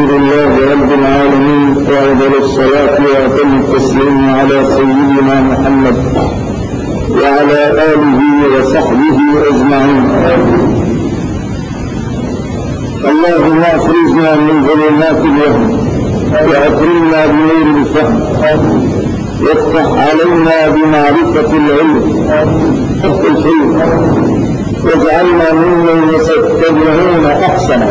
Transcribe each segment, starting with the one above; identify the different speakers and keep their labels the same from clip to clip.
Speaker 1: الحمد لله رب العالمين، وأفضل الصلاة وأتم التسليم على سيدنا محمد وعلى آله وصحبه أجمعين. اللهم أخرجنا من ظلمات الوهم وأكرمنا بنور الفهم وافتح علينا بمعرفة العلم واجعلنا ممن يتبعون أحسنه.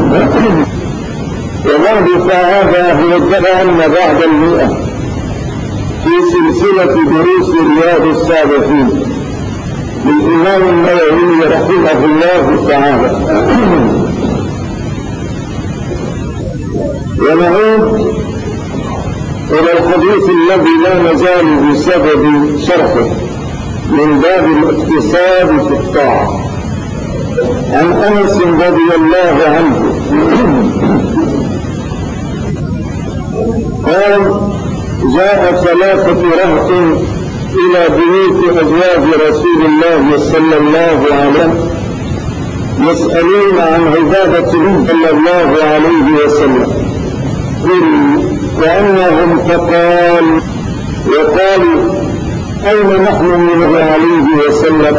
Speaker 1: وبعد فهذا هو الدرس بعد 100 في سلسلة دروس رياض الصالحين للإمام النووي رحمه الله تعالى. ونعود إلى الحديث الذي لا نزال بسبب شرحه من باب الاقتصاد في الطاعة عن أنس رضي الله عنه قال: جاء 3 رهط إلى بيوت أزواج رسول الله صلى الله عليه وسلم يسألون عن عبادته صلى الله عليه وسلم، وأنهم وقالوا: أين نحن منه عليه وسلم؟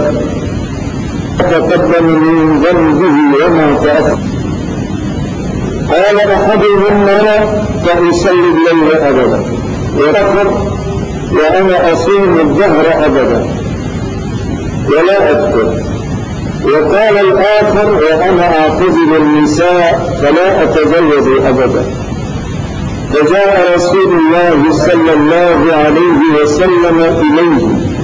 Speaker 1: تقدم من ذنبه وما تأخر. قال: أحدهم فأصلي الليل أبدا وأخر وأنا أصوم الظهر أبدا ولا أذكر. وقال الآخر: وأنا أعتزل النساء فلا أتزوج أبدا. فجاء رسول الله صلى الله عليه وسلم إليه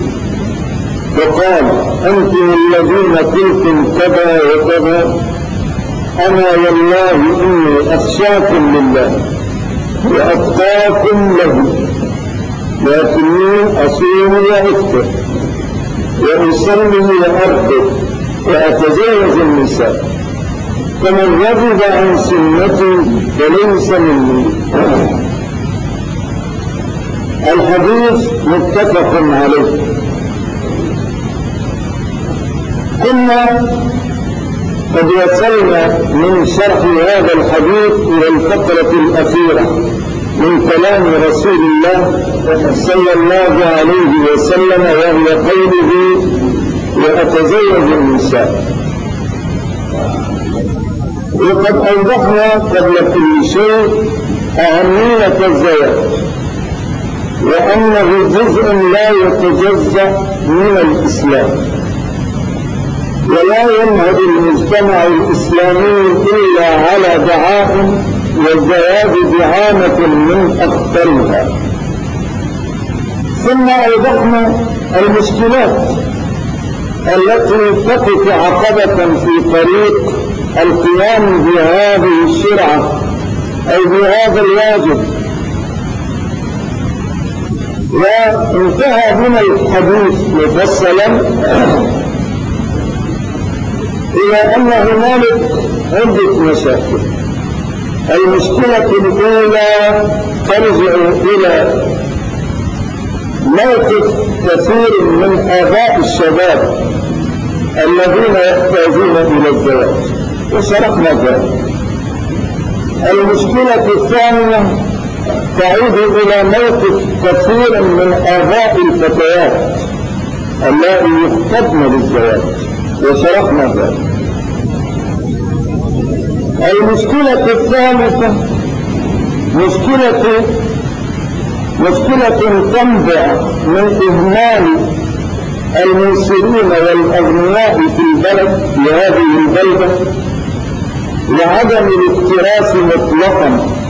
Speaker 1: وقال: أنتم الذين قلتم كذا وكذا، أنا والله إني أخشاكم لله وأتقاكم له، لكني أصوم وأفطر وأصلي وأرقد وأتزوج النساء، فمن رغب عن سنتي فليس مني. الحديث متفق عليه. كنا قد وصلنا من شرح هذا الحديث إلى الفقرة الأخيرة من كلام رسول الله صلى الله عليه وسلم، وهي قوله: وأتزوج النساء. وقد أوضحنا قبل كل شيء أهمية الزواج، وأنه جزء لا يتجزأ من الإسلام، ولا ينهض المجتمع الإسلامي إلا على دعائم، والزواج دعامة من أخطرها. ثم أوضحنا المشكلات التي تقف عقبة في طريق القيام بهذه الشرعة أي بهذا الواجب. وانتهى بنا الحديث مفصلا إلى أن هنالك عدة مشاكل. المشكلة الأولى ترجع إلى موقف كثير من آباء الشباب الذين يحتاجون إلى الزواج، وشرحنا ذلك. المشكلة الثانية تعود إلى موقف كثير من آباء الفتيات اللاتي يخطبن للزواج، وشرحنا ذلك. المشكلة الثالثة مشكلة تنبع من إهمال المسلمين والأغنياء في البلد، في هذه البلدة، لعدم الاكتراث مطلقا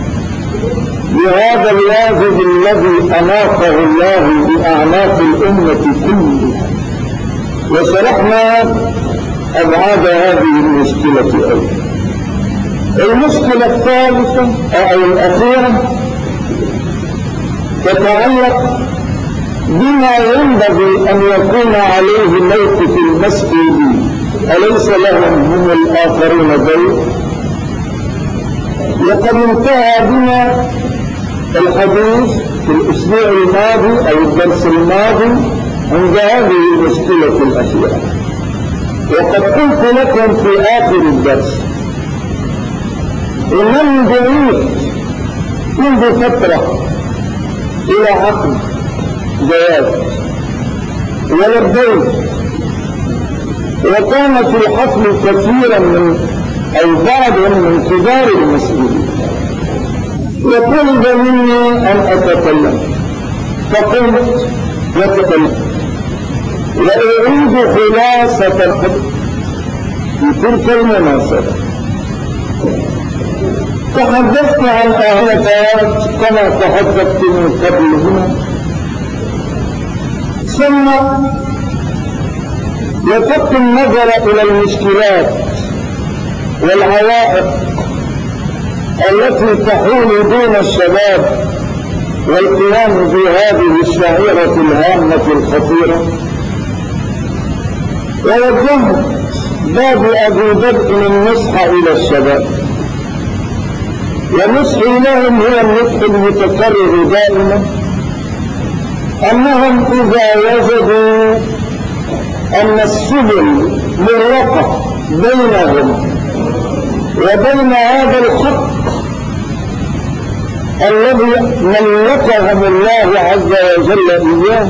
Speaker 1: بهذا الواجب الذي أناقه الله بأعناق الأمة كلها. وشرحنا أبعاد هذه المشكلة أيضا. المشكلة الثالثة أو الأخيرة تتعلق بما ينبغي أن يكون عليه موقف المسؤولين. أليس لهم هم الآخرون دور؟ لقد انتهى بنا الحديث في الأسبوع الماضي أو الدرس الماضي عند هذه المشكلة الأخيرة. وقد قلت لكم في آخر الدرس إنني دعيت منذ فترة إلى عقد جواز ولبيت، وكان في الحفل كثيرا من أو بعض من كبار المسؤولين، وطلب مني أن أتكلم، فقلت وتكلمت وأعيد خلاصة الحدث في تلك المناسبة. تحدثت عن أهميات كما تحدثت من قبل هنا، ثم لفت النظر إلى المشكلات والعوائق التي تحول دون الشباب والقيام بهذه الشعيرة الهامة الخطيرة، ووجهت باب أبي بدء النصح إلى الشباب، ونصحي لهم هو النصح المتكرر دائما، أنهم إذا وجدوا أن السبل مغلقة بينهم وبين هذا الحق الذي ملكهم الله عز وجل إياه،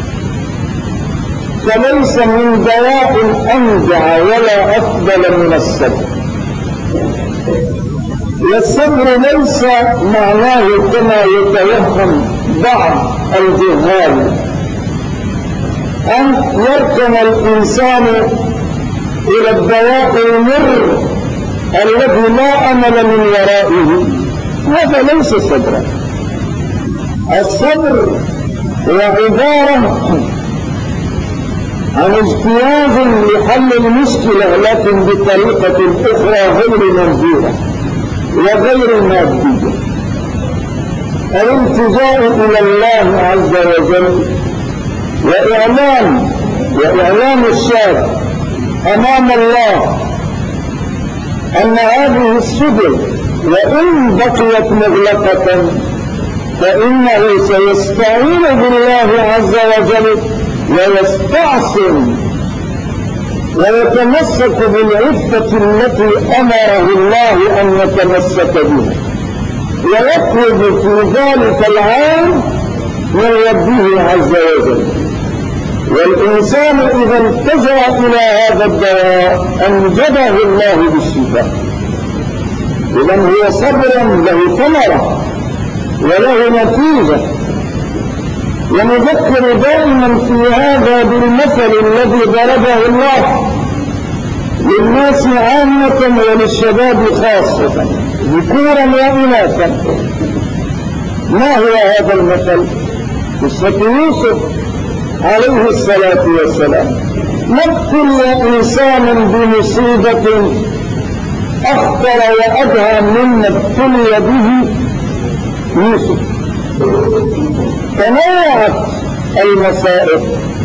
Speaker 1: فليس من دواء أنجع ولا أفضل من الصبر. والصبر ليس معناه كما يتوهم بعض الجهال أن يركن الإنسان إلى الدواء المر الذي لا أمل من ورائه، هذا ليس صبرا. الصبر هو عبارة عن اجتياز لحل المشكلة لكن بطريقة أخرى غير منظورة وغير مادية. الالتجاء إلى الله عز وجل وإعلام الشاب أمام الله أن هذه السبل وإن بقيت مغلقة فإنه سيستعين بالله عز وجل ويستعصم ويتمسك بالعفة التي أمره الله أن يتمسك بها، ويطلب في ذلك العام من ربه عز وجل. والإنسان إذا التجأ إلى هذا الدواء أنجده الله بالشفاء. إذن هو صبر له ثمرة وله نتيجة. ونذكر دائما في هذا بالمثل الذي ضربه الله للناس عامة وللشباب خاصة ذكورا وإناثا. ما هو هذا المثل؟ قصة يوسف عليه الصلاة والسلام. ما ابتلي إنسان بمصيبة أخطر وأدهى مما ابتلي به يوسف. تنوعت المصائب،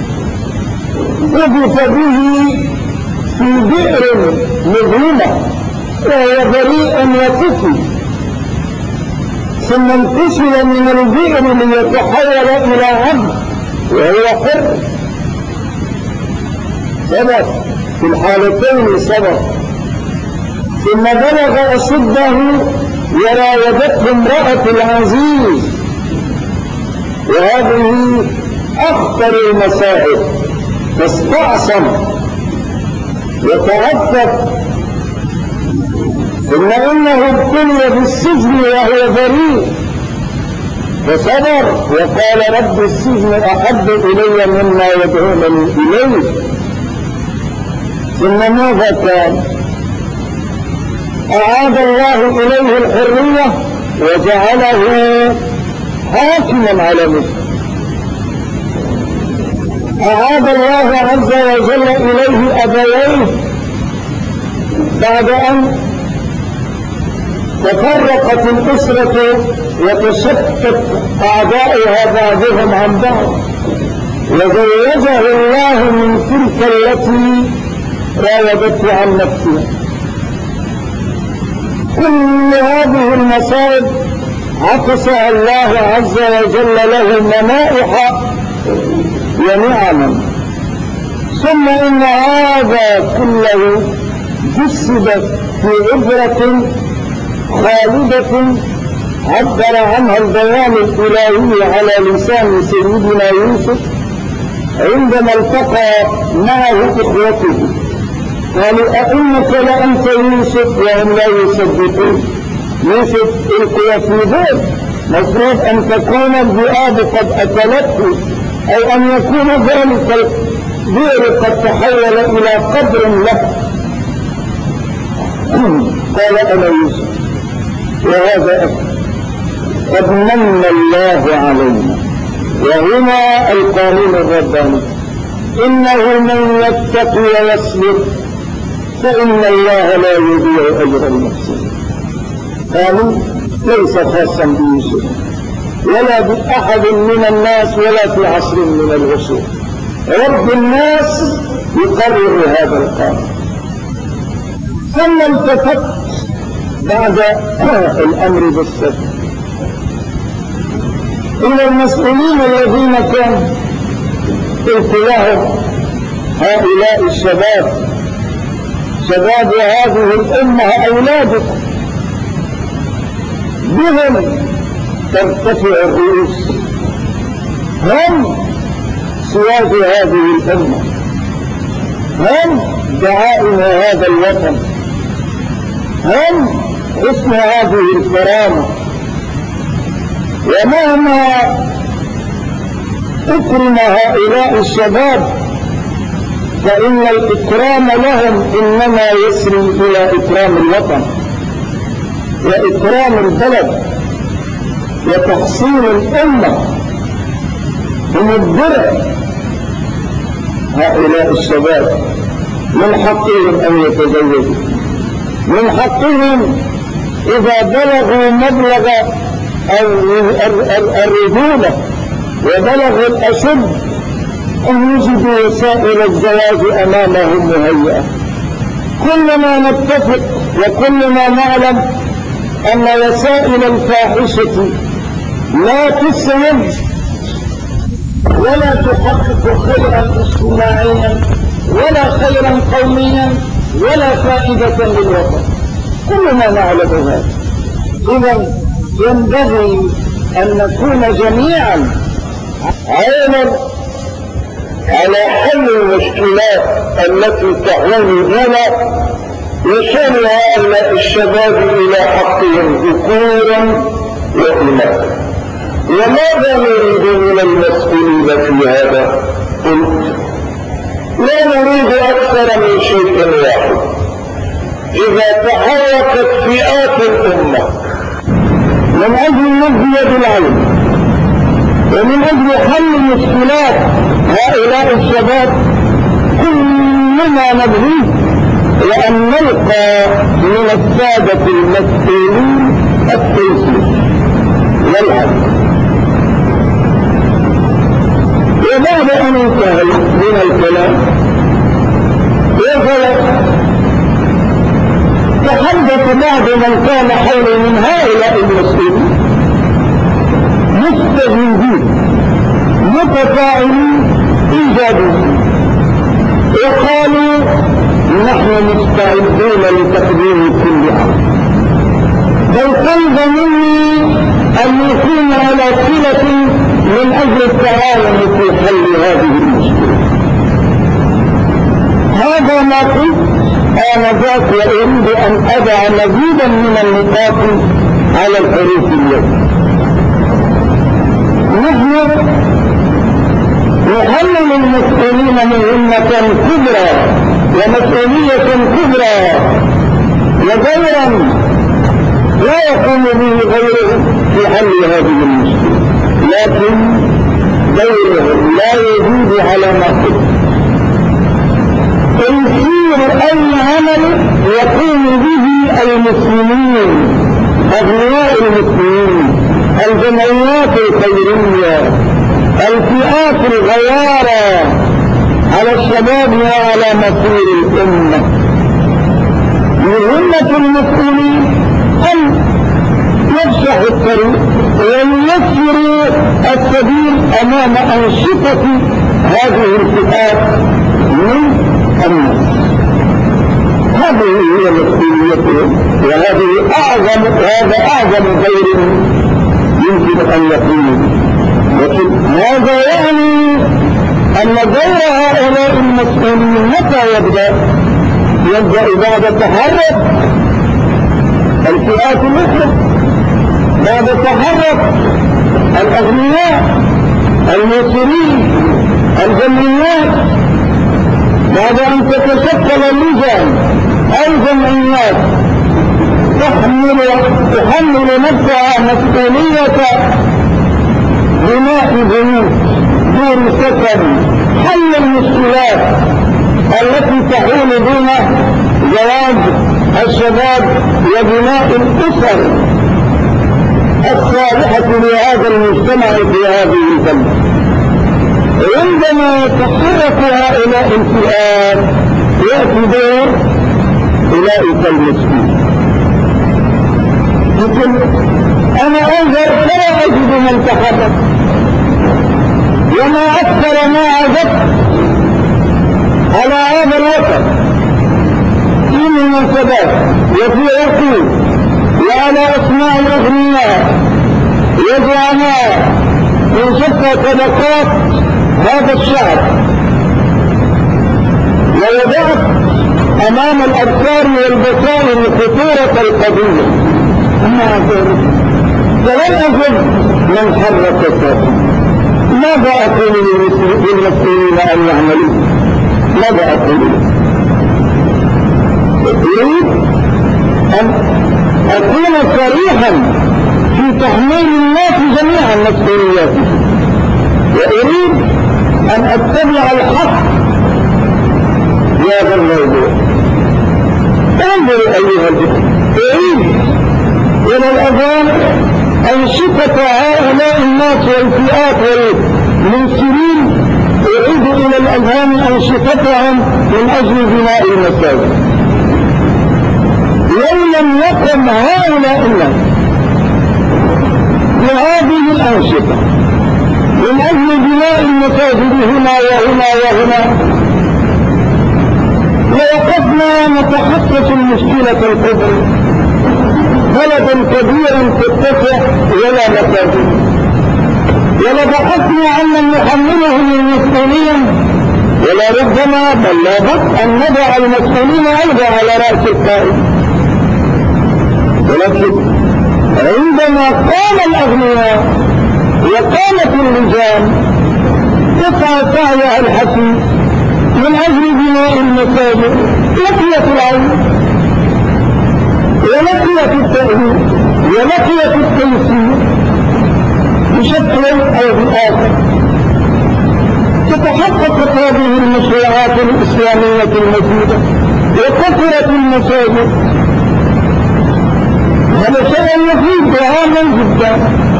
Speaker 1: قذف به في بئر مظلمة وهو بريء وكفي، ثم انتشل من البئر ليتحول إلى عبد وهو حر. صبر في الحالتين، صبر. ثم بلغ أشده وراودته امرأة العزيز، وهذه أخطر المصائب، فاستعصم وتعفف. ثم إنه ابتلي بالسجن وهو بريء فصبر وقال رب السجن أحب إلي مما يدعونني إليه. ثم ماذا كان؟ أعاد الله إليه الحرية وجعله حاكما على مصر. أعاد الله عز وجل إليه أبويه بعد أن تفرقت الأسرة وتشتت أعدائها بعضهم عن بعض، وزوجه الله من تلك التي راودته عن نفسها. كل هذه المصائب عكسها الله عز وجل له منائح ونعما. ثم إن هذا كله جسد في عبرة خالدة عبر عنها البيان الإلهي على لسان سيدنا يوسف عندما التقى معه إخوته، قالوا أئنك لأنت يوسف؟ وهم لا يصدقون. يوسف القي في بئر، مفروض أن تكون الذئاب قد أكلته، أو أن يكون ذلك البئر قد تحول إلى قبر له. قال أنا يوسف وهذا أخي، قد من الله علينا. وهنا القانون الرباني، إنه من يتقي ويصبر فإن الله لا يضيع أجر المحسنين. قالوا ليس خاصا بيوسف ولا بأحد من الناس ولا في عصر من العصور، رب الناس يقرر هذا القانون. ثم التفت بعد الأمر بالصبر إلى المسؤولين الذين كانوا قلت لهم هؤلاء الشباب، شباب هذه الأمة أولادكم، بهم ترتفع الرؤوس، هم سياد هذه الأمة، هم دعائم هذا الوطن، هم حسن هذه الكرامة. ومهما أكرم هؤلاء الشباب فإن الإكرام لهم إنما يسري إلى إكرام الوطن وإكرام البلد وتحصين الأمة. هم الدرع. هؤلاء الشباب من حقهم أن يتزوجوا، من حقهم إذا بلغوا مبلغ الرجولة وبلغوا الأشد أن يجدوا وسائل الزواج أمامهم مهيئة. كلما نتفق وكلما نعلم أن وسائل الفاحشة لا تسعد ولا تحقق خيرا اجتماعيا ولا خيرا قوميا ولا فائدة للوطن، كلنا نعلم هذا. إذا ينبغي أن نكون جميعا عونا على حل المشكلات التي تحول بنا وصول هؤلاء الشباب إلى حقهم ذكورا وإناثا. وماذا نريد من المسؤولين في هذا؟ قلت لا نريد أكثر من شيء واحد. إذا تحركت فئات الأمة من أجل نهض بالعلم ومن أجل حل مشكلات هؤلاء الشباب، كلنا نبغيه وأن نلقى من السادة المسؤولين التيسير والعدل. وبعد أن انتهى من الكلام تحدث بعض من كان حولي من هؤلاء المسؤولين مستجيبين متفاعلين إيجابيين، وقالوا نحن مستعدون لتقديم كل أمر، بل طلب مني أن يكون على صلة من أجل التعاون في حل هذه المشكلة. هذا ما قلت آنذاك، وأريد أن أضع مزيدا من النقاط على الحروف اليوم. نحن نحمل المسؤولين مهمة كبرى ومسؤولية كبرى ودورا لا يقوم به غيرهم في حل هذه المشكلة، لكن دورهم لا يزيد على ما قلت. تيسير أي عمل يقوم به المسلمين، أبناء المسلمين، الجمعيات الخيرية، الفئات الغيارة على الشباب وعلى مصير الأمة. مهمة المسؤولين أن يفسحوا الطريق وييسروا السبيل أمام أنشطة هذه الفئات من الناس. هذا هذه هي مسؤوليتهم، وهذا أعظم خير يمكن أن يكون. لكن هذا يعني أن دور هؤلاء المسؤولين متى يبدأ بعد تحرك الفئات الأخرى، بعد تحرك الأغنياء المسؤولين الجمعيات، بعد أن تتشكل اللجان أو جمعيات تحمل نفسها مسؤولية بناء بيوت، دور سكن، حل المشكلات التي تحول بين زواج الشباب وبناء الأسر الصالحة لهذا المجتمع في هذه البلد. عندما يتحرك هؤلاء الفئات يأتي دور أولئك المسؤولين. لكن أنا أنظر فلا أجد من تحرك، وما أكثر ما عزت على هذا الوطن في المناسبات وفي عقود وعلى أسماء الأغنياء وزعماء من شتى طبقات هذا الشعب، ووضعت أمام الأبصار والبصائر خطورة القضية. أما فلن أجد من حرك الساكن. ماذا أقول للمسؤولين أن يعملوا؟ ماذا أقول؟ أريد أن أكون صريحا في تحميل الناس جميعا مسؤولياتهم، وأريد أن أتبع الحق في هذا الموضوع. انظروا أيها الإخوة، أريد إلى الأذان أنشطة هؤلاء الناس والفئات والمنصرين، أعيد إلى الأذهان أنشطتهم من أجل بناء المساجد. لو لم يقم هؤلاء الناس بهذه الأنشطة من أجل بناء المساجد هنا وهنا وهنا، لوقفنا نتحقق المشكلة الكبرى. بلدا كبيرا تتسع ولا مساجد، ولبحثنا عن من نحملهم المسؤولين، ولا ربما بل لابد أن نضع المسؤولين أيضا على رأس القائد. ولكن عندما قام الأغنياء وقامت اللجان تسعى سعيها الحثيث من أجل بناء المساجد، لقيت العين ولقيت التأهيل ولقيت التيسير بشكل أو بآخر. تتحققت هذه المشروعات الإسلامية المفيدة وكثرت المساجد. هذا شيء مفيد وهام جدا.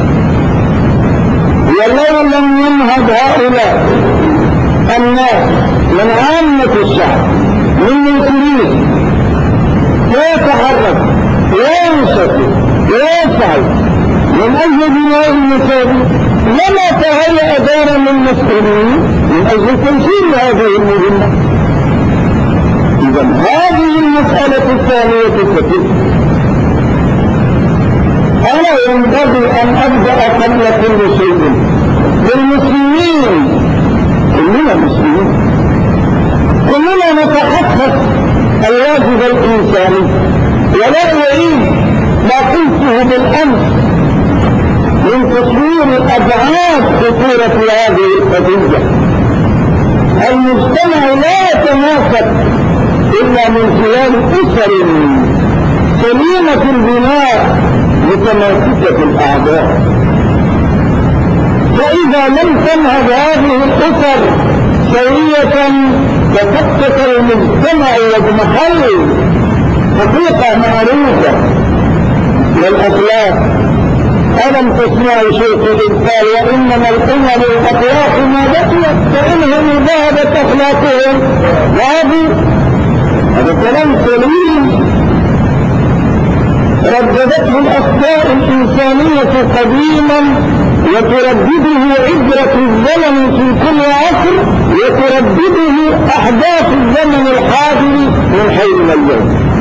Speaker 1: ولو لم ينهض هؤلاء الناس من عامة الشعب من منكرين ويتحرك وينشط ويسعى من أجل بناء المساجد، لما تهيأ دار من مسؤولين من أجل تنفيذ هذه المهمة. إذا هذه المسألة الثانية التي أنا ينبغي أن أبدأ قبل كل شيء بالمسلمين. كلنا مسلمين، كلنا نتحقق الواجب الإنساني. ولا أعيد ما قلته بالأمس من تصوير أبعاد خطورة هذه القضية. المجتمع لا يتناسب إلا من خلال أسر سليمة البناء متماسكة الأعضاء. فإذا لم تنهض هذه الأسر سوية تفتت المجتمع واضمحل حقيقة معروفة للأخلاق. ألم تسمعوا شيخ الإنسان وإنما الأمم الأخلاق ما بقيت فإنهم ذهبت أخلاقهم. هذا كلام سليم رددته الأخطاء الإنسانية قديما وتردده عبرة الزمن في كل عصر وتردده أحداث الزمن الحاضر من حين اليوم.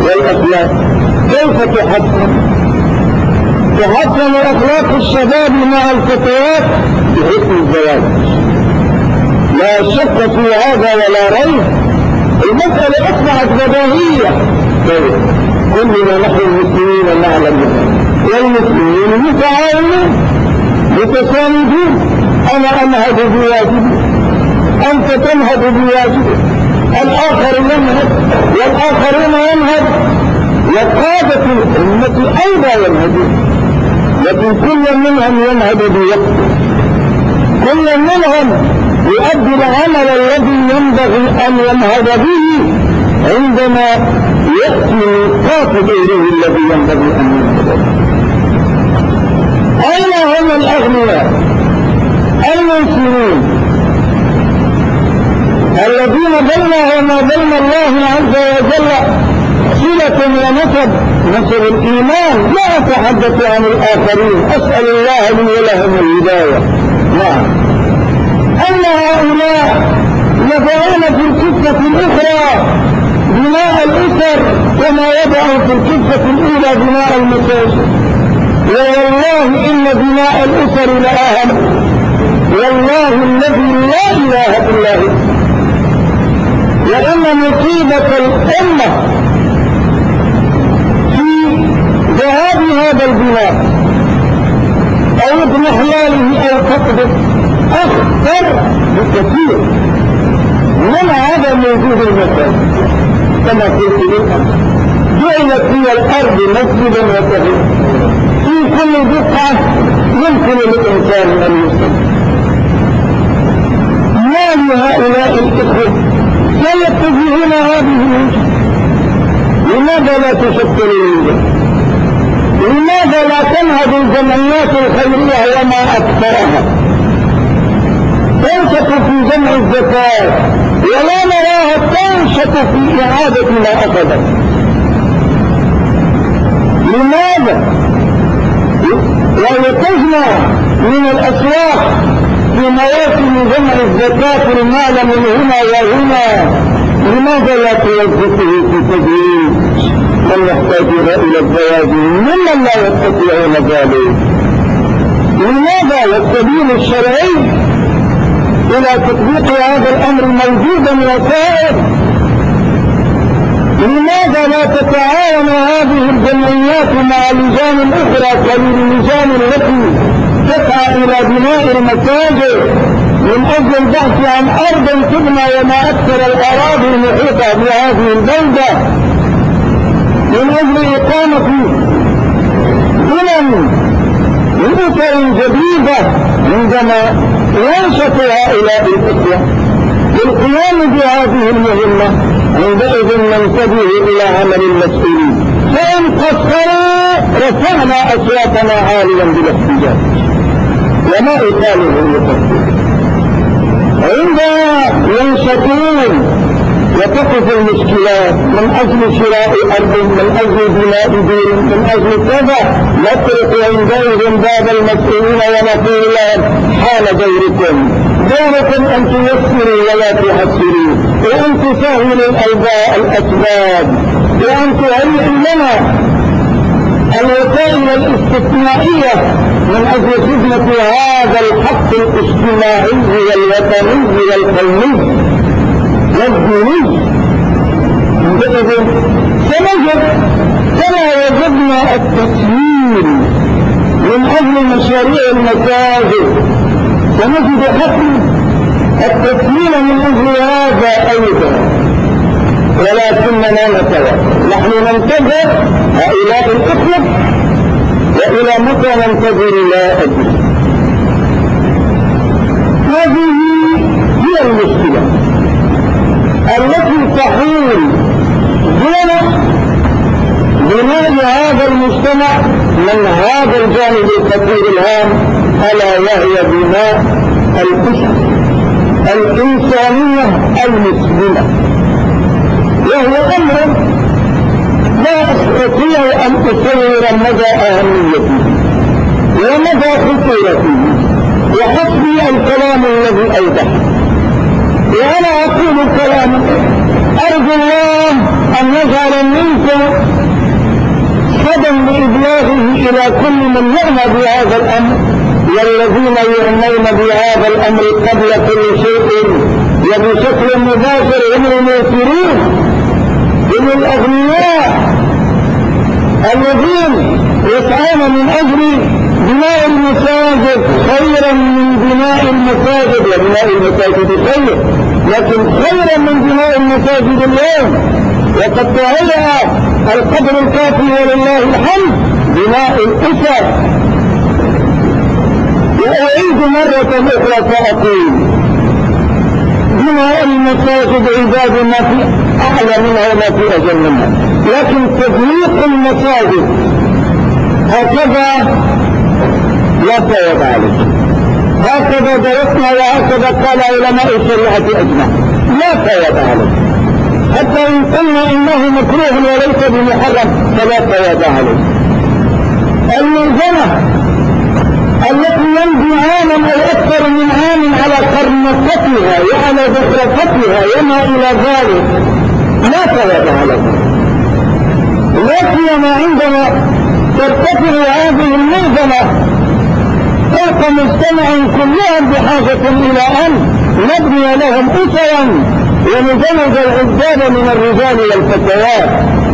Speaker 1: والأخلاق. كيف تحسن؟ تحسن أخلاق الشباب مع الفتيات بحسن الزواج، لا شك في هذا ولا ريب. المسألة أصبحت بديهية. كلنا نحن المسلمين نعلم بها، والمسلمين متعاونون متساندون. أنا أنهض بواجبي، أنت تنهض بواجبك، الآخر ينهض والآخرون ينهض، وقادة الأمة أيضا ينهضون، لكن كل منهم ينهض بوقته، كل منهم يؤدي العمل الذي ينبغي أن ينهض به عندما يأتي ميقات غيره الذي ينبغي أن ينهض به. أين هم الأغنياء المسلمين الذين بينهم وما بين الله عز وجل صلة ونسب، نسب الإيمان؟ لا أتحدث عن الآخرين، أسأل الله لي ولهم الهداية. نعم، أن هؤلاء يضعون في الكفة الأخرى بناء الأسر كما يضع في الكفة الأولى بناء المساجد. والله إن بناء الأسر لأهم، والله الذي لا إله إلا هو. لأن مصيبة الأمة في ذهاب هذا البناء أو اضمحلاله أو فقده أخطر بكثير من عدم وجود المساجد. كما قلت لكم جعلت هي الأرض مسجدا وطهورا، في كل بقعة يمكن للإنسان أن يصلي. ما لهؤلاء الإخوة لا يتجهون هذه الوجهة؟ لماذا لا تشكل الوجهة؟ لماذا لا تنهض الجمعيات الخيرية وما أكثرها؟ تنشط في جمع الزكاة ولا نراها تنشط في إعادة ما أخذت. لماذا؟ وهي تجمع من الأسواق في مواسم جمع الزكاة المال من هنا وهنا، لماذا لا توظفه في تدريج من يحتاج إلى الزواج ممن لا يستطيعون ذلك؟ لماذا؟ والسبيل الشرعي إلى تطبيق هذا الأمر موجودا وسائر. لماذا لا تتعاون هذه الجمعيات مع لجان أخرى كاللجان التي تسعى إلى بناء المساجد من أجل البحث عن أرض تبنى وما أكثر الأراضي المحيطة بهذه البلدة من أجل إقامة بنى أسر جديدة عندما ينشط هؤلاء الإخوة للقيام بهذه المهمة. عندئذ ننتبه إلى عمل المسؤولين، فإن قصروا رفعنا أصواتنا عاليا بالاحتجاج وما إقاله يقصر. عندما ينشطون وتقف المشكلات من أجل شراء أرض، من أجل بناء دين، من أجل كذا، نترك عندئذ باب المسؤولين ونقول لهم حال دوركم، دوركم أن تيسروا ولا تحسروا، وأن تسهلوا الأسباب، وأن تهيئوا لنا الوسائل الاستثنائية من أجل خدمة هذا الحق الاجتماعي والوطني والقومي والديني. عندئذ سنجد كما وجدنا التسهيل من أجل مشاريع المساجد، سنجد حكم التسهيل من أجل هذا أيضا، ولكننا نتوقف. نحن ننتظر هؤلاء الإخوة، وإلى متى ننتظر لا أدري. هذه هي المشكلة التي تحول دون بناء هذا المجتمع من هذا الجانب الكثير الهام، ألا وهي بناء الأسرة الإنسانية المسلمة، وهو أمر لا أستطيع أن أصور مدى أهميته ومدى خطورته، وحسبي الكلام الذي أوضح. وأنا أقول كلاما أرجو الله أن نجعل منك سدا لإبلاغه إلى كل من يعنى بهذا الأمر، والذين يعنون بهذا الأمر قبل كل شيء وبشكل مباشر هم المؤثرون، هم الأغنياء الذين يسعون من أجل بناء المساجد خيرا من بناء المساجد، وبناء المساجد خير، لكن خيرا من بناء المساجد اليوم. وقد تهيأ القدر الكافي ولله الحمد بناء الأسر. وأعيد مرة أخرى فأقول بناء المساجد عباد ما في أعلى منها وما في أجل منها، لكن تضييق المساجد هكذا لا فائدة عليه. هكذا درسنا وهكذا قال علماء الشريعة أجمع، لا فائدة عليه. حتى إن قلنا إنه مكروه وليس بمحرم فلا فائدة عليه. الملزمة التي يمضي عاما أو أكثر من عام على قرنطتها وعلى زخرفتها وما إلى ذلك لا فائدة عليه. لا سيما عندما ترتفع هذه الملزمة فوق مجتمع كلهم بحاجة إلى أن نبني لهم أسرا ونجند العباد من الرجال والفتيات.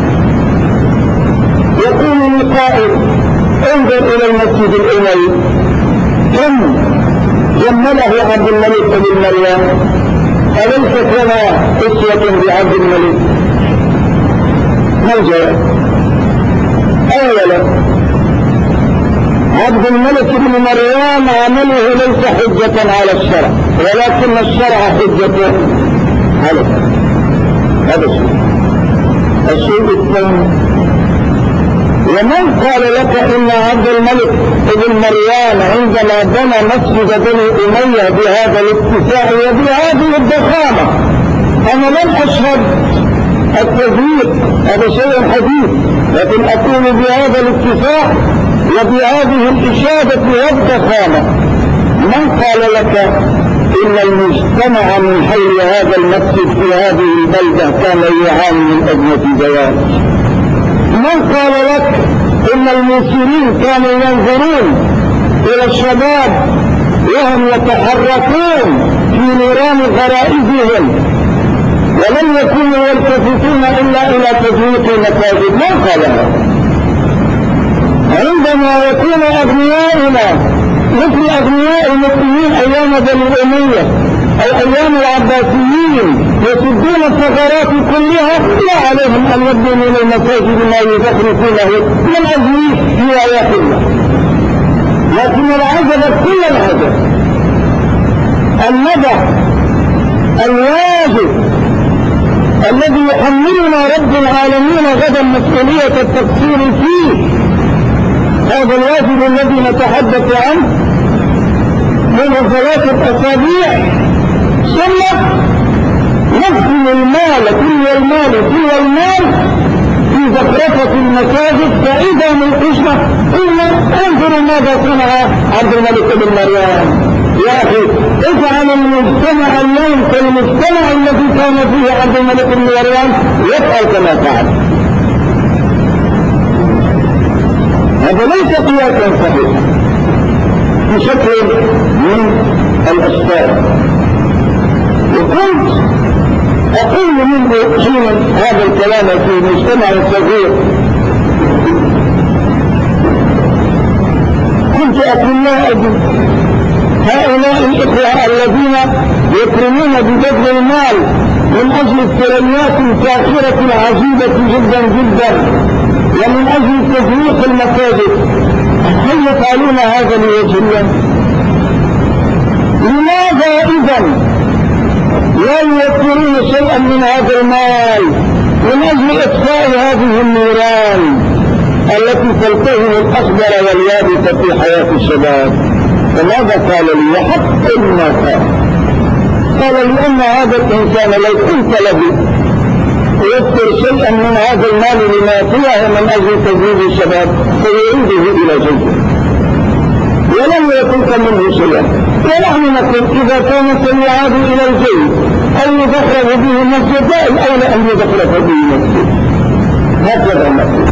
Speaker 1: يقول لي قائل انظر إلى المسجد الأموي كم جمله عبد الملك بن مريم، أليست لنا أسوة بعبد الملك؟ ما الجواب؟ أولا عبد الملك بن مريم عمله ليس حجة على الشرع، ولكن الشرع حجة عليه. هذا الشيء الثاني، ومن قال لك إن عبد الملك بن مريم عندما بنى مسجد بني أمية بهذا الاتساع وبهذه الضخامة، أنا لم أشهد التضييق، هذا شيء حديث، لكن أقول بهذا الاتساع وبهذه الإشادة والضخامة. من قال لك إن المجتمع من حول هذا المسجد في هذه البلدة كان يعاني من أزمة زواج؟ من قال لك إن المسلمين كانوا ينظرون إلى الشباب وهم يتحركون في نيران غرائزهم ولم يكونوا يلتفتون إلا إلى تزويق المساجد؟ من قال هذا؟ عندما يكون أبنياؤنا مثل أبنياء المسلمين أيام بني أمية أو أيام العباسيين يسدون الثغرات كلها، لا عليهم أن يبنوا من المساجد ما يزخرفونه من أجل رعاية الله. لكن العجب كل العجب الندى الواجب الذي يحملنا رب العالمين غدا مسؤولية التقصير فيه، هذا الواجب الذي نتحدث عنه منذ 3 أسابيع، ثم نبذل المال كل المال في زخرفة المساجد. فإذا نوقشنا قلنا انظروا ماذا صنع عبد الملك بن مريم. يا أخي اجعل المجتمع اليوم كالمجتمع الذي كان فيه عبد الملك بن مريم يفعل كما فعل. هذا ليس قياسا صحيحا بشكل من الأشكال. وكنت أقول منذ حين هذا الكلام في مجتمع صغير، كنت أقول لا أجد هؤلاء الإخوة الذين يكرمون ببذل المال من أجل الثريات الفاخرة العجيبة جدا جدا ومن أجل تزويق المساجد، هل يفعلون هذا لوجه الله؟ لماذا إذن لا يوفرون شيئا من هذا المال من أجل إطفاء هذه النيران التي تلتهم الأخضر واليابس في حياة الشباب؟ فماذا قال لي؟ حتى ما قال لأن هذا الإنسان لو قلت له يوفر شيئا من هذا المال لما فيه من أجل تزويد الشباب فيعيده إلى جيده ولم يكن منه شيئا. ونحن نقول إذا كان سيعاد إلى الجيد أو يدخل به مسجد لا الأولى أن يدخل به مسجد. هكذا نقول.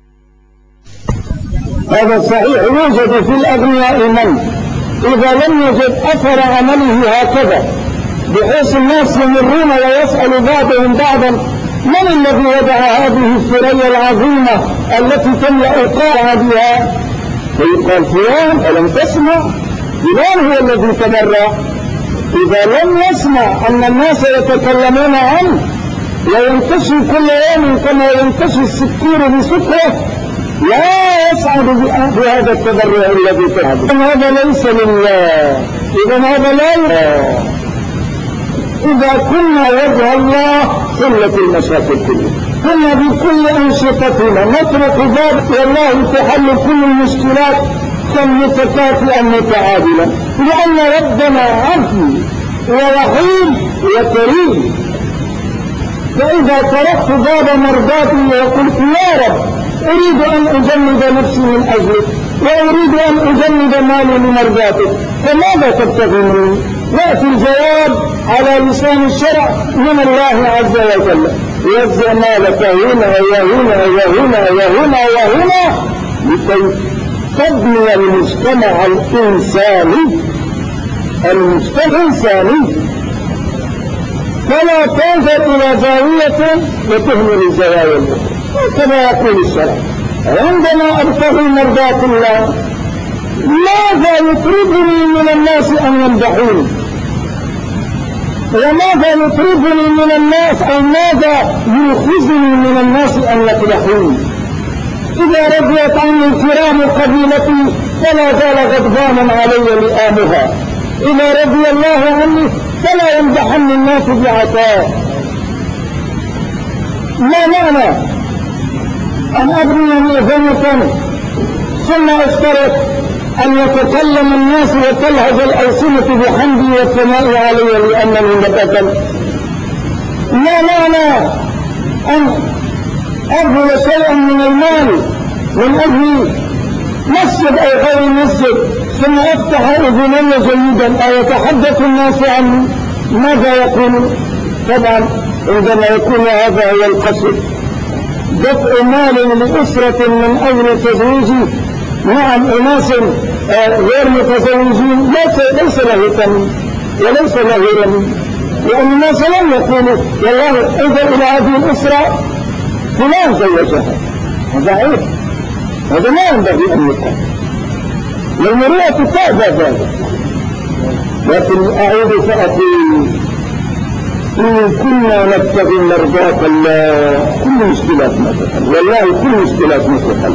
Speaker 1: هذا صحيح. يوجد في الأغنياء من إذا لم يجد أثر عمله هكذا بحيث الناس يمرون ويسأل بعضهم بعضا من الذي وضع هذه الثريا العظيمة التي تملأ القاعة بها؟ فيقال فلان. ألم تسمع؟ فلان هو الذي تبرع. إذا لم يسمع أن الناس يتكلمون عنه وينتشي كل يوم كما ينتشي السكير بسكره لا يسعد بهذا التبرع الذي تفعله. هذا ليس لله. إذا هذا لا يرى. إذا كنا وجه الله قلت المشاكل كلها. كنا بكل أنشطتنا نترك ذلك والله تحل كل المشكلات كالمتكافئا متعادلا لأن ربنا عفو ورحيم وكريم. فإذا تركت باب مرضاتي وقلت يا رب أريد أن أجمد نفسي من أجلك وأريد أن أجمد مالي لمرضاتك فماذا تبتغي مني؟ يأتي الجواب على لسان الشرع من الله عز وجل يوزع مالك هنا وهنا وهنا وهنا وهنا لكي تبني المجتمع الإنساني فلا تنظر إلى زاوية وتهمل الزوايا كما يقول الشرع. عندما أبتغي مرضات الله ماذا يطردني من الناس أن يمدحوني؟ وماذا يطردني من الناس أو ماذا يؤخذني من الناس أن يقبحوني؟ إذا رضيت عني كرام قبيلتي فلا زال غضبانا علي لئامها. إذا رضي الله عني فلا يمدحني الناس بعطاء. ما معنى أن أبني ميزانة ثم أشترط أن يتكلم الناس وتلهج الألسنة بحمدي والثناء علي لأنني متكلم؟ ما معنى أن أبذل شيئا من المال من أجل مسجد أو غير مسجد ثم أفتح أذني جيدا أو يتحدث الناس عني ماذا يقول؟ طبعا عندما يكون هذا هو القصد دفع مال لأسرة من أجل تزويج أناس غير متزوجين ليس له ثمن وليس له رمي. لأن الناس لم يقولوا والله انظر إلى هذه الأسرة فلان زوجها. هذا عيب. هذا ما ينبغي أن يقال. والمرأة تأبى ذلك. لكن أعود فأقول إن كنا نبتغي مرضاة الله كل مشكلاتنا تحل. والله كل مشكلاتنا تحل.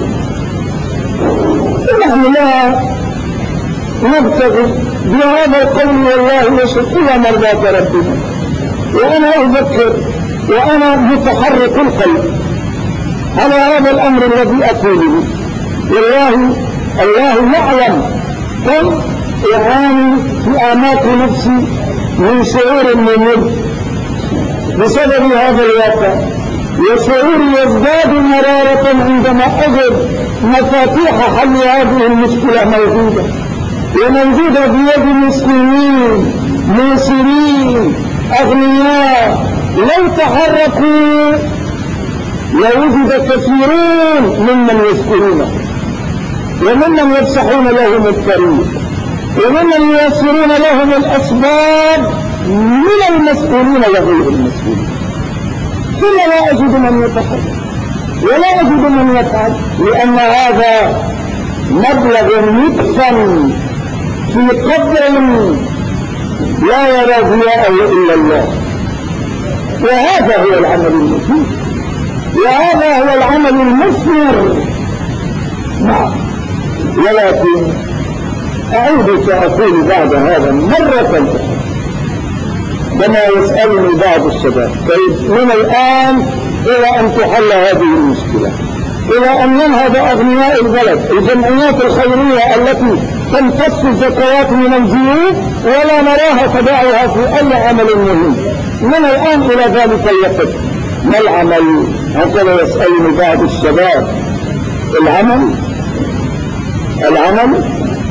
Speaker 1: نحن لا نبتغي بهذا القول والله يشهد إلى مرضاة ربنا. وأنا أذكر وأنا متحرك القلب على هذا الأمر الذي أقوله. والله الله يعلم كم أعاني في أعماق نفسي من شعور ممل بسبب هذا الواقع. وشعوري يزداد مرارة عندما أجد مفاتيح حل هذه المشكلة موجودة بيد مسكينين موسرين أغنياء لو تحركوا لوجد كثيرون ممن يذكرونه وممن يفسحون لهم الطريق وممن ييسرون لهم الأسباب من المسؤولين وغير المسؤولين. ثم لا أجد من يتحرك ولا أجد من يفعل لأن هذا مبلغ مدفن في قبر لا يرى ضياءه إلا الله. وهذا هو العمل المفيد وهذا هو العمل المثمر. نعم. ولكن أعود سأقول بعد هذا مرة كما يسألني بعض الشباب طيب من الآن إلى أن تحل هذه المشكلة إلى أن ينهض أغنياء البلد الجمعيات الخيرية التي تمتص الزكوات من الجيوب ولا نراها تداعيها في أي عمل مهم من الآن إلى ذلك الوقت ما العمل؟ هكذا يسألني بعض الشباب. العمل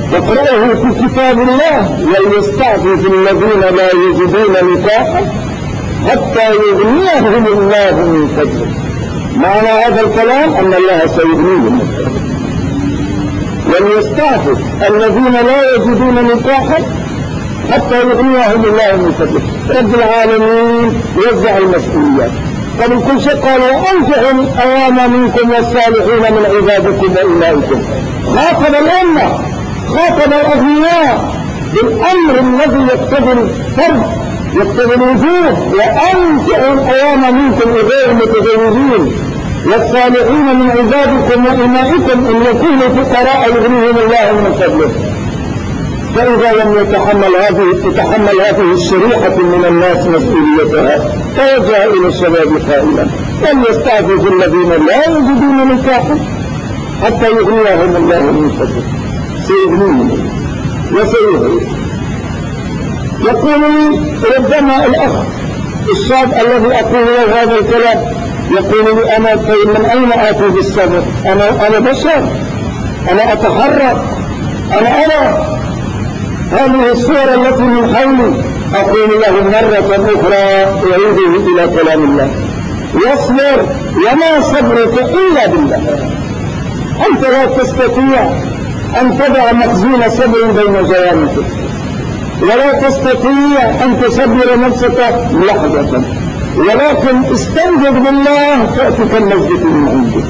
Speaker 1: اقرأه في كتاب الله: وليستعفف الذين لا يجدون نكاحا حتى يغنيهم الله من فضله. معنى هذا الكلام أن الله سيغنيهم من فضله. وليستعفف الذين لا يجدون نكاحا حتى يغنيهم الله من فضله. رب العالمين يوزع المسؤوليات. قبل كل شيء قال: وأنكحوا الأيام منكم والصالحين من عبادكم وإمائكم. خاطب الأمة، خاطب الأغنياء بالأمر الذي يقتضي الفرد، يقتضي الوجوب: وأنكحوا الأيام منكم غير متزوجين والصالحين من عبادكم وإمائكم إن يكونوا فقراء يغنيهم الله من فضله. فإذا لم تتحمل هذه الشريحة من الناس مسؤوليتها توجه إلى الشباب قائلا: وليستعفف الذين لا يجدون نكاحا حتى يغنيهم الله من فضله. سيغنيهم وسيغنيهم. يقول لي ربما الأخ الشاب الذي أقول له هذا الكلام يقول لي: أنا من أين آتي بالصبر؟ أنا بشر، أنا أتحرك، أنا أرى هذه الصورة التي من حولي. أقول له مرة أخرى أعيده إلى كلام الله: واصبر وما صبرك إلا بالله. أنت لا تستطيع أن تضع مخزون صبر بين جوانبك، ولا تستطيع أن تصبر نفسك لحظة، ولكن استنجد بالله تأتيك المجد من عندك.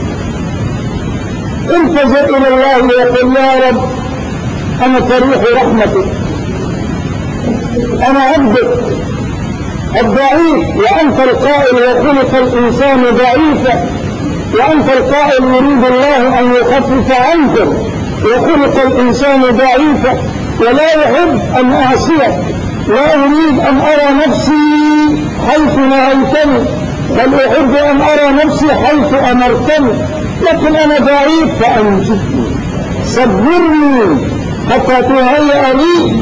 Speaker 1: التجأ إلى الله ويقول: يا رب أنا فريح رحمتك، أنا عبدك الضعيف، وأنت القائل وخلق الإنسان ضعيفا، وأنت القائل يريد الله أن يخفف عنكم وخلق الإنسان ضعيفا، ولا يحب أن أعصيك، لا أريد أن أرى نفسي حيث نهيتني، بل أحب أن أرى نفسي حيث أمرتني، لكن أنا ضعيف فأنجدني، صبرني حتى تهيأ لي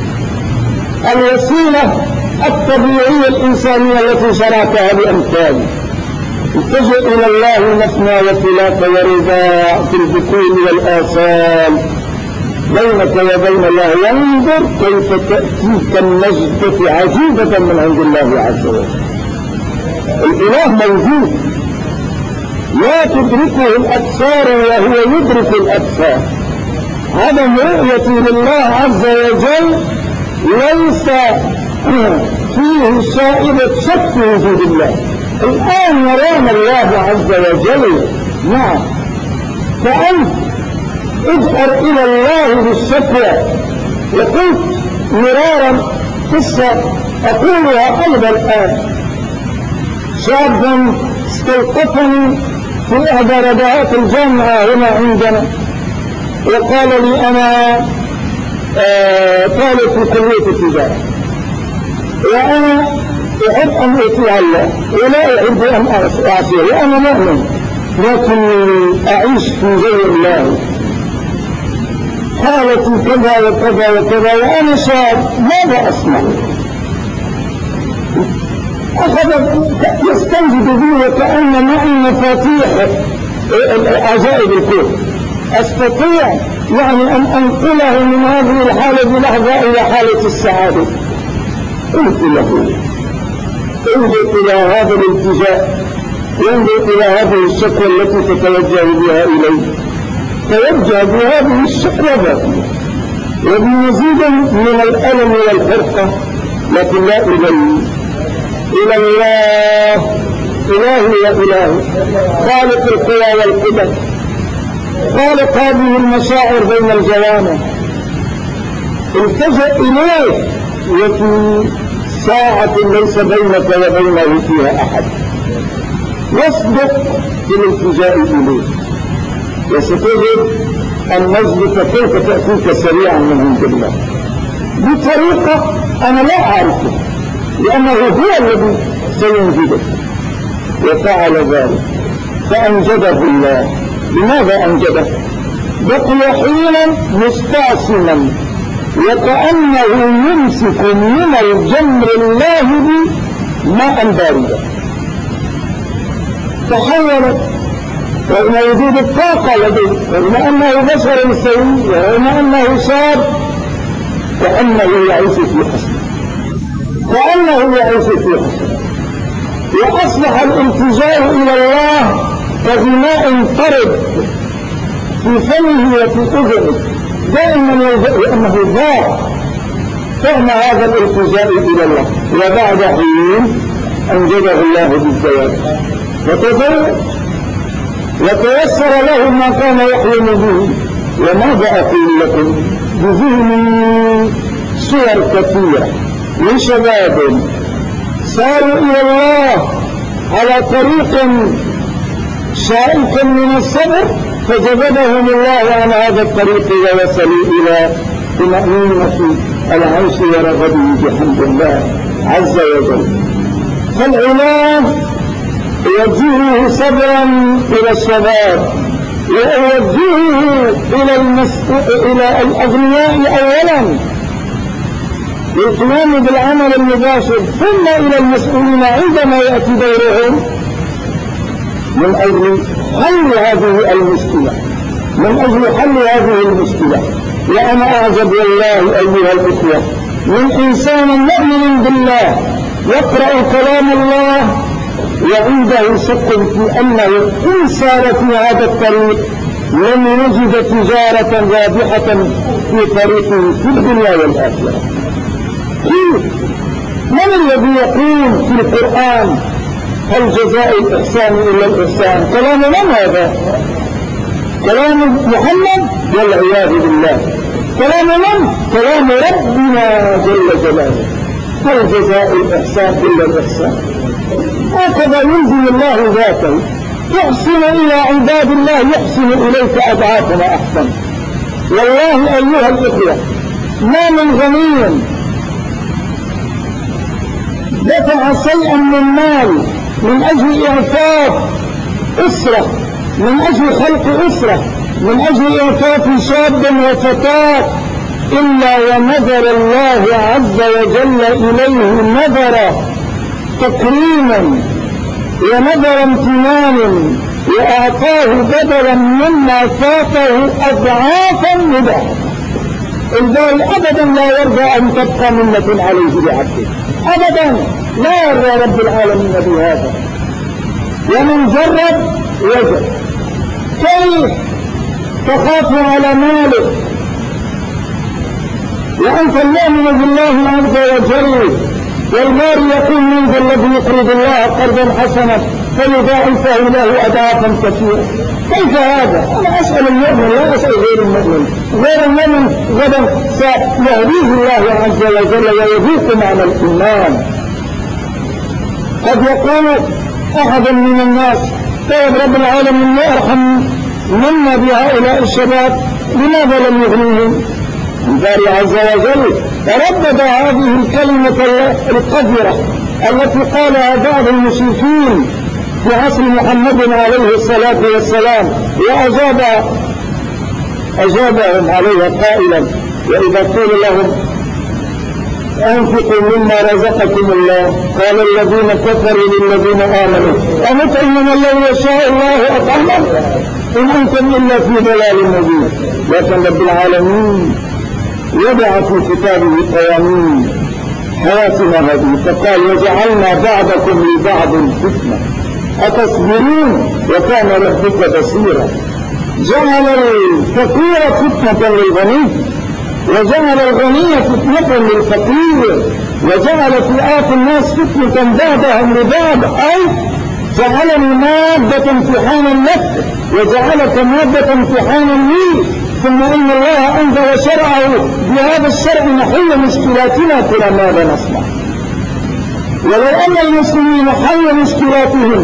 Speaker 1: الوسيلة الطبيعية الإنسانية التي شرعتها بأمثالي. التجئ إلى الله مثنى وثلاث ورباع في البطون والآصال بينك وبين الله، وانظر كيف تأتيك النجدة عجيبة من عند الله عز وجل. الإله موجود لا تدركه الأبصار وهو يدرك الأبصار. هذا رؤيتي لله عز وجل ليس فيه شائبة شك في وجود الله. الآن يرانا الله عز وجل. نعم، فأنت اجأر إلى الله بالشكوى. وقلت مرارا قصة أقولها أيضا الآن: شابا استوقفني في إحدى رباعات الجامعة هنا عندنا وقال لي: أنا طالب في كلية التجارة، وأنا أحب أن أطيع الله ولا أحب أن أعصيه، وأنا مؤمن لكني أعيش في غير الله. حالتي كذا وكذا وكذا وأنا شاب، ماذا أصنع؟ أخذ يستنجد بي وكأن معي مفاتيح عجائب الكون، أستطيع يعني أن أنقله من هذه الحالة بلحظة إلى حالة السعادة. قلت له: انظر إلى هذا الالتجاء، انظر إلى هذه الشكوى التي تتوجه بها إليه، توجه بهذه الشكوى ذاتها وبمزيد من الألم والحرقة، لكن لا إلى الله، إلهي وإلهي، خالق القوى والقدر، خالق هذه المشاعر بين الجوانب. التجأ إليه وفي ساعة ليس بينك وبينه فيها أحد، واصدق في الالتجاء إليه، وستجد النجدة كيف تأتيك سريعا من عند الله بطريقة أنا لا أعرفه، لأنه هو الذي سينجدك. وفعل ذلك فأنجده الله. لماذا أنجده؟ بقي حينا مستعصما وكأنه يمسك من الجمر اللاهب ماء باردا، تحولت رغم وجود الطاقة لديه، رغم أنه بشر سوي، رغم أنه شاب، كأنه يعيش في حسن، كأنه يعيش في حسن. وأصبح الالتجاء إلى الله كغناء طرب في فمه وفي أذنه دائما يلجأ أنه ذاق فهم هذا الالتجاء إلى الله. وبعد حين أنجده الله بالزواج فتزوج وتيسر له ما كان يحلم به. وماذا أقول لكم؟ بذهن صور كثيرة لشباب ساروا إلى الله على طريق شائك من الصبر فجذبهم الله عن هذا الطريق ووصلوا إلى طمأنينة العيش ورغبه بحمد الله عز وجل. فالعلام يوجهه صبرا إلى الشباب، ويوجهه إلى الأغنياء أولا للقيام بالعمل المباشر، ثم إلى المسؤولين عندما يأتي دورهم من أجل حل هذه المشكلة، من أجل حل هذه المشكلة. وأنا أعجب والله أيها الإخوة من إنسان مؤمن بالله يقرأ كلام الله وعنده شك في أنه إن سار في هذا الطريق لن يجد تجارة رابحة في طريقه في الدنيا والآخرة. من الذي يقول في القرآن هل جزاء الإحسان إلا الإحسان؟ كلام من هذا؟ كلام محمد والعياذ بالله. كلام من؟ كلام ربنا جل جلاله. هل جزاء الإحسان إلا الإحسان؟ هكذا ينزل الله ذاته، يحسن إلى عباد الله يحسن إليك أضعافنا أحسن. والله أيها الإخوة ما من غني دفع شيئا من مال من أجل إعفاف أسرة، من أجل خلق أسرة، من أجل إعفاف شاب وفتاة، إلا ونظر الله عز وجل إليه نظر تكريما ونظر امتنان، وأعطاه بدلا مما فاته أضعافا مضاعفة. البال أبدا لا يرضى أن تبقى منة عليه بعبده، أبدا لا يرضى رب العالمين بهذا. ومن جرب وجد. كيف تخاف على مالك وأنت المؤمن بالله عز وجل، والمال يقول من ذا الذي يقرض الله قرضا حسنا فيضاعفه له أضعافا كثيرة؟ كيف هذا؟ أنا أسأل المؤمن لا أسأل غير المؤمن. غير المؤمن غدا سيهديه الله عز وجل ويذوق معنى الإيمان. قد يقول أحد من الناس طيب رب العالمين يرحم منا بهؤلاء الشباب لماذا لم يغنيهم؟ الباري عز وجل تردد هذه الكلمة القذرة التي قالها بعض المشركين في عصر محمد عليه الصلاة والسلام، أجابهم عليها قائلا وإذا قيل لهم أنفقوا مما رزقكم الله قال الذين كفروا للذين آمنوا أنطعم من لو يشاء الله أطعمه إن أنتم إلا في ضلال مبين. لكن رب العالمين وضع في كتابه قوانين حياتنا هذه فقال وجعلنا بعضكم لبعض فتنة أتصبرون وكان ربك بصيرا. جعل الفقير فتنة للغني، وجعل الغني فتنة للفقير، وجعل فئات الناس فتنة بعضهم لبعض، أي جعل المادة امتحانا لك وجعلك مادة امتحانا لي. ثم إن الله أنزل شرعه بهذا الشرع نحل مشكلاتنا ترى ماذا نصنع. ولو أن المسلمين حلوا مشكلاتهم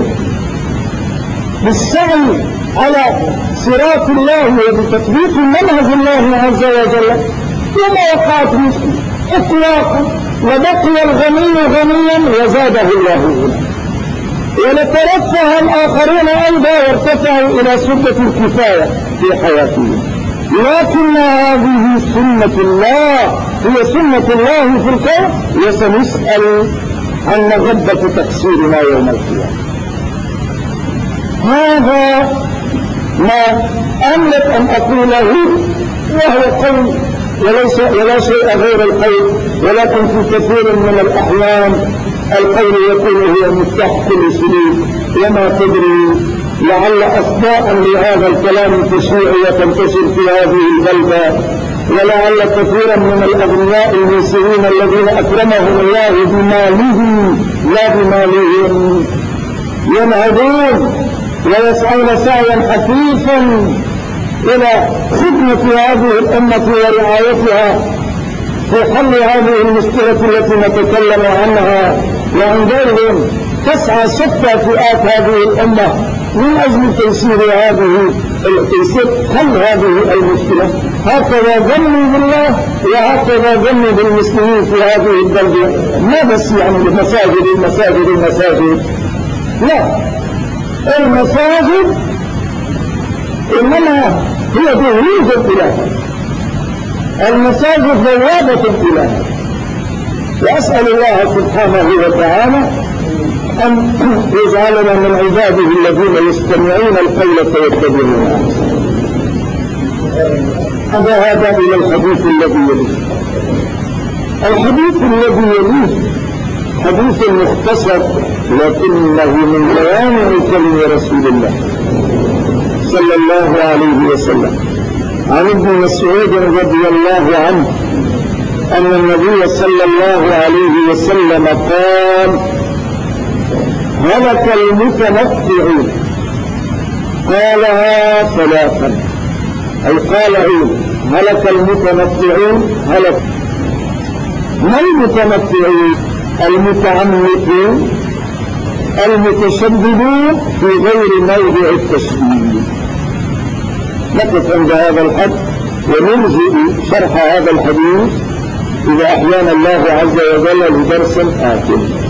Speaker 1: بالسعي على صراط الله وبتطبيق منهج الله عز وجل لما وقعت مشكلة إطلاقا، وبقي الغني غنيا وزاده الله غنى، ولترفه الآخرون أيضا وارتفعوا إلى سدة الكفاية في حياتهم. لكن هذه سنة الله، هي سنة الله في الكون، وسنسأل عن مغبة تقصيرنا يوم القيامة. هذا ما أملك أن أقوله وهو قول ولا شيء غير القول، ولكن في كثير من الأحيان القول يكون هو مفتاح كل سلوك، وما تدري لعل أصداء لهذا الكلام تشيع وتنتشر في هذه البلدة، ولعل كثيرا من الأغنياء المسلمين الذين أكرمهم الله بماله لا بمالهم ينهضون ويسعون سعيا حثيثا إلى خدمة هذه الأمة ورعايتها في حل هذه المشكلة التي نتكلم عنها، وعندهم تسعى شتى فئات هذه الأمة من أجل تيسير حل هذه المشكلة. هكذا ظنوا بالله وهكذا ظنوا بالمسلمين في هذه البلدة. ما بس يعني المساجد لا، المساجد إنما هي تهريج الإله، المساجد بوابة الإله. وأسأل الله سبحانه وتعالى أن يجعلنا من عباده الذين يستمعون القول فيتبعون أحسنه. هذا إلى الحديث الذي يليه. الحديث الذي يليه حديث مختصر لكنه من جوامع كلم رسول الله صلى الله عليه وسلم عن ابن مسعود رضي الله عنه أن النبي صلى الله عليه وسلم قال: هلك المتمتعون. قالها ثلاثا، أي قاله هلك المتمتعون. هلك ما المتمتعون؟ المتعمقون المتشددون في غير موضع التشديد. نقف عند هذا الحد وننزل شرح هذا الحديث إذا أحيانا الله عز وجل لدرس آخر.